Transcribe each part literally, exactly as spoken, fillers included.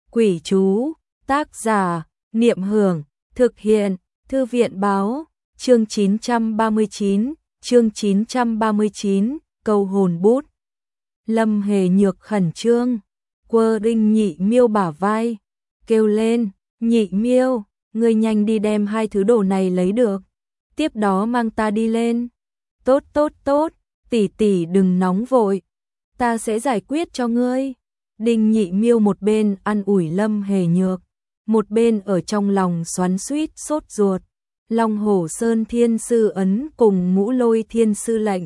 Quỷ chú, tác giả, Niệm Hưởng, thực hiện, Thư viện báo, chương chín trăm ba mươi chín, chương chín trăm ba mươi chín, câu hồn bút. Lâm Hề Nhược khẩn trương, quơ Đinh Nhị Miêu bả vai, kêu lên, Nhị Miêu, ngươi nhanh đi đem hai thứ đồ này lấy được, tiếp đó mang ta đi lên. Tốt tốt tốt, tỷ tỷ đừng nóng vội, ta sẽ giải quyết cho ngươi. Đinh Nhị Miêu một bên an ủi Lâm Hề Nhược, một bên ở trong lòng xoắn xuýt sốt ruột. Long Hổ Sơn Thiên Sư ấn cùng Ngũ Lôi Thiên Sư lệnh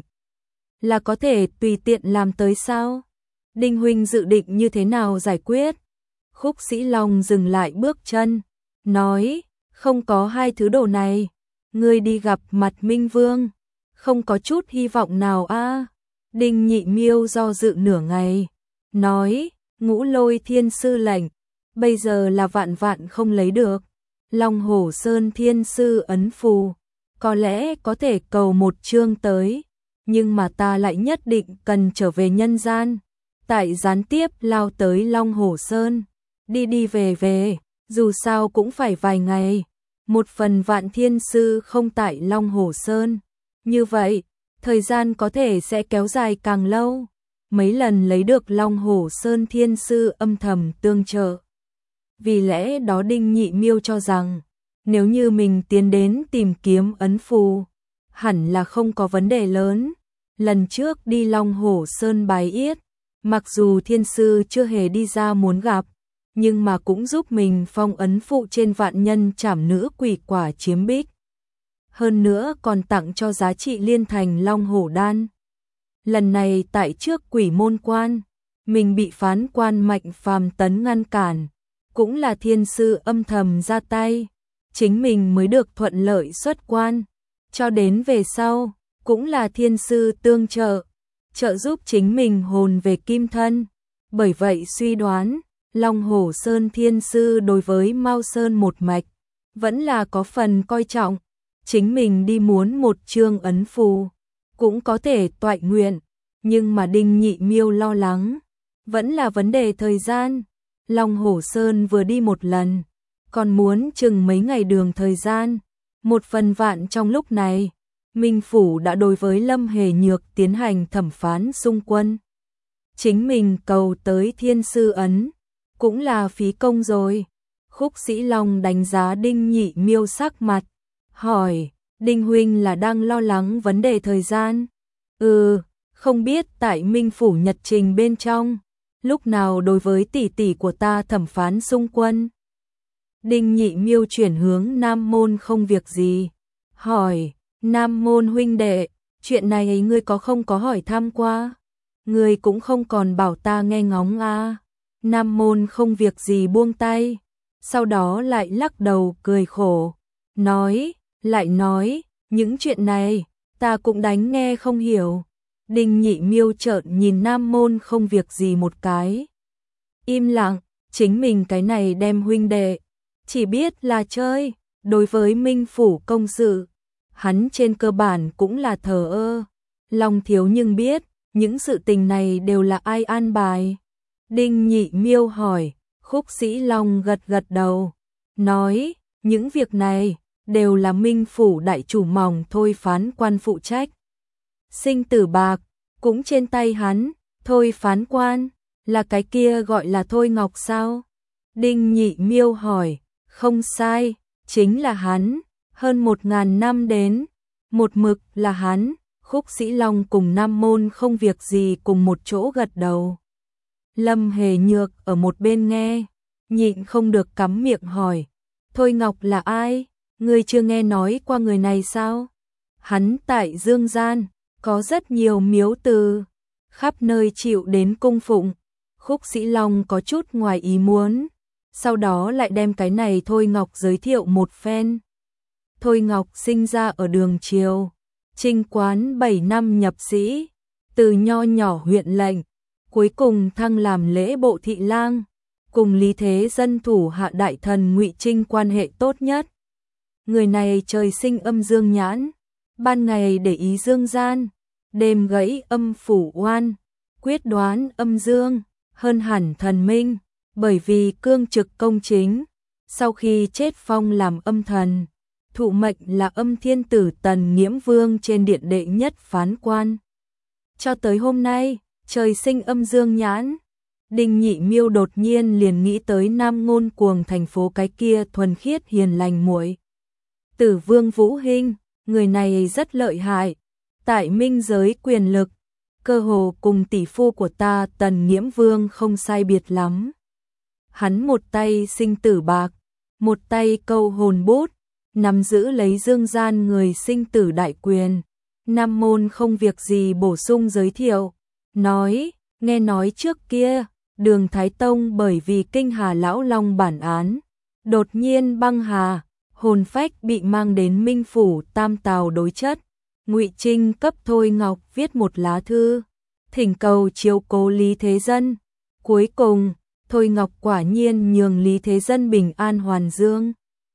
là có thể tùy tiện làm tới sao? Đinh huynh dự định như thế nào giải quyết? Khúc Sĩ Long dừng lại bước chân, nói, không có hai thứ đồ này, ngươi đi gặp mặt Minh Vương, không có chút hy vọng nào a. À? Đinh Nhị Miêu do dự nửa ngày, nói, Ngũ Lôi Thiên Sư lệnh, bây giờ là vạn vạn không lấy được. Long Hổ Sơn Thiên Sư ấn phù, có lẽ có thể cầu một chương tới, nhưng mà ta lại nhất định cần trở về nhân gian. Tại gián tiếp lao tới Long Hổ Sơn, đi đi về về, dù sao cũng phải vài ngày. Một phần Vạn Thiên Sư không tại Long Hổ Sơn, như vậy, thời gian có thể sẽ kéo dài càng lâu. Mấy lần lấy được Long Hổ Sơn Thiên Sư âm thầm tương trợ. Vì lẽ đó Đinh Nhị Miêu cho rằng, nếu như mình tiến đến tìm kiếm ấn phù, hẳn là không có vấn đề lớn. Lần trước đi Long Hổ Sơn bái yết, mặc dù Thiên Sư chưa hề đi ra muốn gặp, nhưng mà cũng giúp mình phong ấn phụ trên vạn nhân trảm nữ quỷ quả chiếm bích. Hơn nữa còn tặng cho giá trị liên thành Long Hổ Đan. Lần này tại trước Quỷ Môn Quan, mình bị phán quan Mạnh Phàm Tấn ngăn cản, cũng là Thiên Sư âm thầm ra tay, chính mình mới được thuận lợi xuất quan, cho đến về sau, cũng là Thiên Sư tương trợ, trợ giúp chính mình hồn về kim thân. Bởi vậy suy đoán, Long Hổ Sơn Thiên Sư đối với Mao Sơn một mạch, vẫn là có phần coi trọng, chính mình đi muốn một chương ấn phù, cũng có thể toại nguyện, nhưng mà Đinh Nhị Miêu lo lắng, vẫn là vấn đề thời gian. Long Hổ Sơn vừa đi một lần, còn muốn chừng mấy ngày đường thời gian. Một phần vạn trong lúc này, Minh Phủ đã đối với Lâm Hề Nhược tiến hành thẩm phán xung quân. Chính mình cầu tới Thiên Sư ấn, cũng là phí công rồi. Khúc Sĩ Long đánh giá Đinh Nhị Miêu sắc mặt, hỏi, Đinh huynh là đang lo lắng vấn đề thời gian? Ừ, không biết tại Minh Phủ nhật trình bên trong, lúc nào đối với tỷ tỷ của ta thẩm phán xung quân? Đinh Nhị Miêu chuyển hướng Nam Môn không việc gì, hỏi, Nam Môn huynh đệ, chuyện này ấy ngươi có không có hỏi thăm qua? Ngươi cũng không còn bảo ta nghe ngóng à? Nam Môn không việc gì buông tay, sau đó lại lắc đầu cười khổ, nói, lại nói, những chuyện này, ta cũng đánh nghe không hiểu. Đinh Nhị Miêu trợn nhìn Nam Môn không việc gì một cái. Im lặng, chính mình cái này đem huynh đệ, chỉ biết là chơi, đối với Minh Phủ công sự, hắn trên cơ bản cũng là thờ ơ. Long thiếu nhưng biết, những sự tình này đều là ai an bài? Đinh Nhị Miêu hỏi, Khúc Sĩ Long gật gật đầu, nói, những việc này, đều là Minh Phủ đại chủ mỏng thôi phán quan phụ trách. Sinh tử bạc, cũng trên tay hắn, thôi phán quan, là cái kia gọi là Thôi Ngọc sao? Đinh Nhị Miêu hỏi, không sai, chính là hắn, hơn một ngàn năm đến, một mực là hắn. Khúc Sĩ Long cùng Nam Môn không việc gì cùng một chỗ gật đầu. Lâm Hề Nhược ở một bên nghe, nhịn không được cắm miệng hỏi, Thôi Ngọc là ai? Ngươi chưa nghe nói qua người này sao? Hắn tại Dương Gian, có rất nhiều miếu từ, khắp nơi chịu đến cung phụng. Khúc Sĩ Long có chút ngoài ý muốn, sau đó lại đem cái này Thôi Ngọc giới thiệu một phen. Thôi Ngọc sinh ra ở Đường Triều, Trinh Quán bảy năm nhập sĩ, từ nho nhỏ huyện lệnh, cuối cùng thăng làm lễ bộ thị lang, cùng Lý Thế Dân thủ hạ đại thần Ngụy Trinh quan hệ tốt nhất. Người này trời sinh âm dương nhãn, ban ngày để ý dương gian, đêm gãy âm phủ oan, quyết đoán âm dương, hơn hẳn thần minh, bởi vì cương trực công chính, sau khi chết phong làm âm thần, thụ mệnh là âm thiên tử Tần Nghiễm Vương trên điện đệ nhất phán quan. Cho tới hôm nay, trời sinh âm dương nhãn, Đinh Nhị Miêu đột nhiên liền nghĩ tới Nam Ngôn Cuồng thành phố cái kia thuần khiết hiền lành muội tử Vương Vũ Hinh, người này rất lợi hại, tại minh giới quyền lực, cơ hồ cùng tỷ phu của ta Tần Nghiễm Vương không sai biệt lắm. Hắn một tay sinh tử bạc, một tay câu hồn bút, nắm giữ lấy dương gian người sinh tử đại quyền. Nam môn không việc gì bổ sung giới thiệu, nói, nghe nói trước kia, Đường Thái Tông bởi vì kinh hà lão long bản án, đột nhiên băng hà, hồn phách bị mang đến Minh phủ Tam Tào đối chất. Ngụy Trinh cấp Thôi Ngọc viết một lá thư, thỉnh cầu chiếu cố Lý Thế Dân. Cuối cùng, Thôi Ngọc quả nhiên nhường Lý Thế Dân bình an hoàn dương,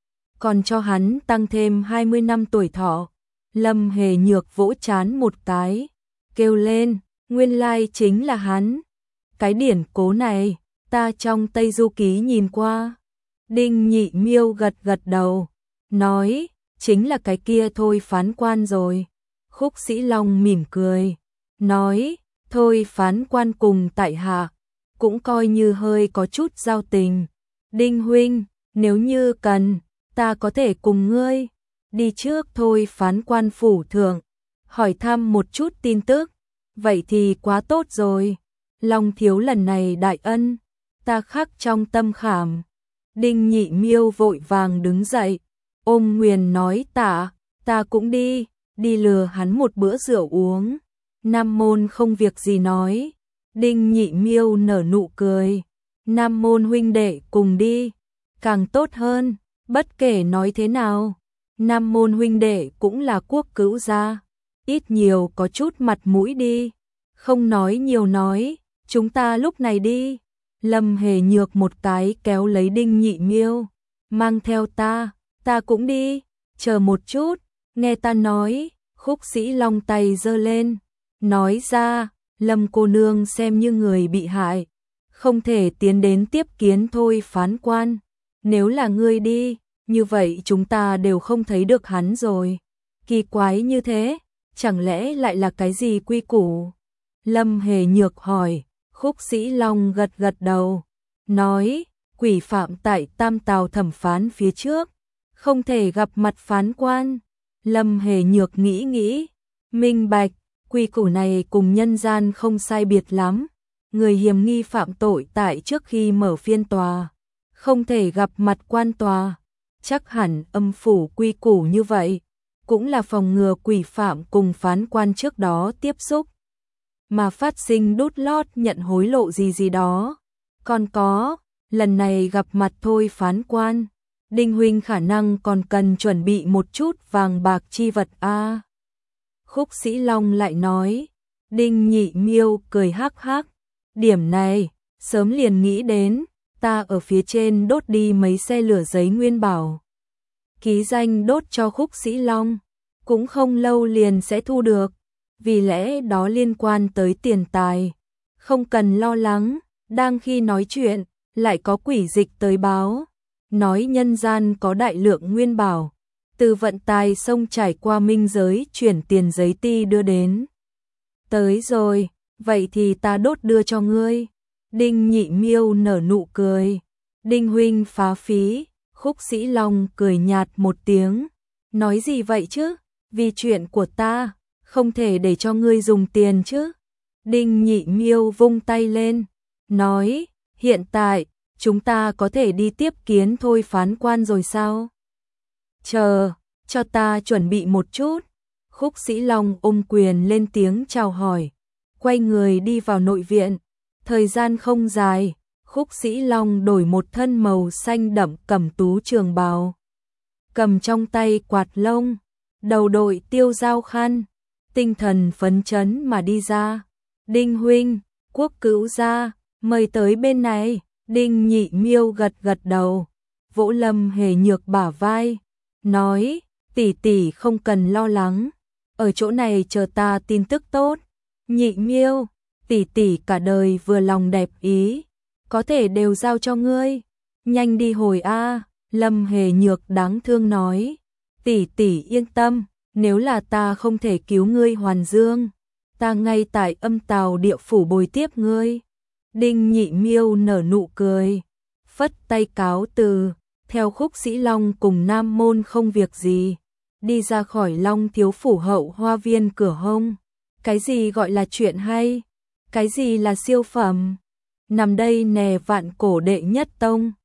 còn cho hắn tăng thêm hai mươi năm tuổi thọ. Lâm Hề Nhược vỗ chán một cái, kêu lên, nguyên lai chính là hắn. Cái điển cố này, ta trong Tây Du Ký nhìn qua. Đinh Nhị Miêu gật gật đầu, nói, chính là cái kia thôi phán quan rồi. Khúc Sĩ Long mỉm cười, nói, thôi phán quan cùng tại hạ, cũng coi như hơi có chút giao tình. Đinh huynh, nếu như cần, ta có thể cùng ngươi đi trước thôi phán quan phủ thượng, hỏi thăm một chút tin tức, vậy thì quá tốt rồi. Long thiếu lần này đại ân, ta khắc trong tâm khảm. Đinh Nhị Miêu vội vàng đứng dậy, ôm Nguyền nói tạ, ta cũng đi, đi lừa hắn một bữa rượu uống. Nam môn không việc gì nói. Đinh Nhị Miêu nở nụ cười, Nam môn huynh đệ cùng đi, càng tốt hơn, bất kể nói thế nào. Nam môn huynh đệ cũng là quốc cữu gia, ít nhiều có chút mặt mũi đi, không nói nhiều nói, chúng ta lúc này đi. Lâm Hề Nhược một cái kéo lấy Đinh Nhị Miêu, mang theo ta, ta cũng đi, chờ một chút, nghe ta nói. Khúc Sĩ Long tay giơ lên, nói ra, Lâm cô nương xem như người bị hại, không thể tiến đến tiếp kiến thôi phán quan, nếu là ngươi đi, như vậy chúng ta đều không thấy được hắn rồi. Kỳ quái như thế, chẳng lẽ lại là cái gì quy củ? Lâm Hề Nhược hỏi. Khúc Sĩ Long gật gật đầu, nói, quỷ phạm tại Tam Tào thẩm phán phía trước, không thể gặp mặt phán quan. Lâm Hề Nhược nghĩ nghĩ, minh bạch, quy củ này cùng nhân gian không sai biệt lắm. Người hiểm nghi phạm tội tại trước khi mở phiên tòa, không thể gặp mặt quan tòa. Chắc hẳn âm phủ quy củ như vậy, cũng là phòng ngừa quỷ phạm cùng phán quan trước đó tiếp xúc, mà phát sinh đút lót nhận hối lộ gì gì đó. Còn có, lần này gặp mặt thôi phán quan, Đinh huynh khả năng còn cần chuẩn bị một chút vàng bạc chi vật a. À. Khúc Sĩ Long lại nói. Đinh Nhị Miêu cười hắc hắc, điểm này, sớm liền nghĩ đến, ta ở phía trên đốt đi mấy xe lửa giấy nguyên bảo. Ký danh đốt cho Khúc Sĩ Long, cũng không lâu liền sẽ thu được, vì lẽ đó liên quan tới tiền tài, không cần lo lắng. Đang khi nói chuyện, lại có quỷ dịch tới báo, nói nhân gian có đại lượng nguyên bảo, từ vận tài sông trải qua minh giới chuyển tiền giấy ti đưa đến. Tới rồi, vậy thì ta đốt đưa cho ngươi. Đinh Nhị Miêu nở nụ cười, Đinh huynh phá phí. Khúc Sĩ Long cười nhạt một tiếng, nói gì vậy chứ, vì chuyện của ta, không thể để cho ngươi dùng tiền chứ. Đinh Nhị Miêu vung tay lên, nói, hiện tại, chúng ta có thể đi tiếp kiến thôi phán quan rồi sao? Chờ, cho ta chuẩn bị một chút. Khúc Sĩ Long ôm quyền lên tiếng chào hỏi, quay người đi vào nội viện. Thời gian không dài, Khúc Sĩ Long đổi một thân màu xanh đậm cẩm tú trường bào, cầm trong tay quạt lông, đầu đội tiêu dao khăn, tinh thần phấn chấn mà đi ra. Đinh huynh, quốc cữu gia, mời tới bên này. Đinh Nhị Miêu gật gật đầu, vỗ Lâm Hề Nhược bả vai, nói, tỷ tỷ không cần lo lắng, ở chỗ này chờ ta tin tức tốt. Nhị Miêu, tỷ tỷ cả đời vừa lòng đẹp ý, có thể đều giao cho ngươi. Nhanh đi hồi a." Lâm Hề Nhược đáng thương nói. "Tỷ tỷ yên tâm, nếu là ta không thể cứu ngươi hoàn dương, ta ngay tại Âm Tào địa phủ bồi tiếp ngươi." Đinh Nhị Miêu nở nụ cười, phất tay cáo từ, theo Khúc Sĩ Long cùng Nam Môn không việc gì, đi ra khỏi Long thiếu phủ hậu hoa viên cửa hông. Cái gì gọi là chuyện hay? Cái gì là siêu phẩm? Nằm đây nè Vạn Cổ đệ nhất tông.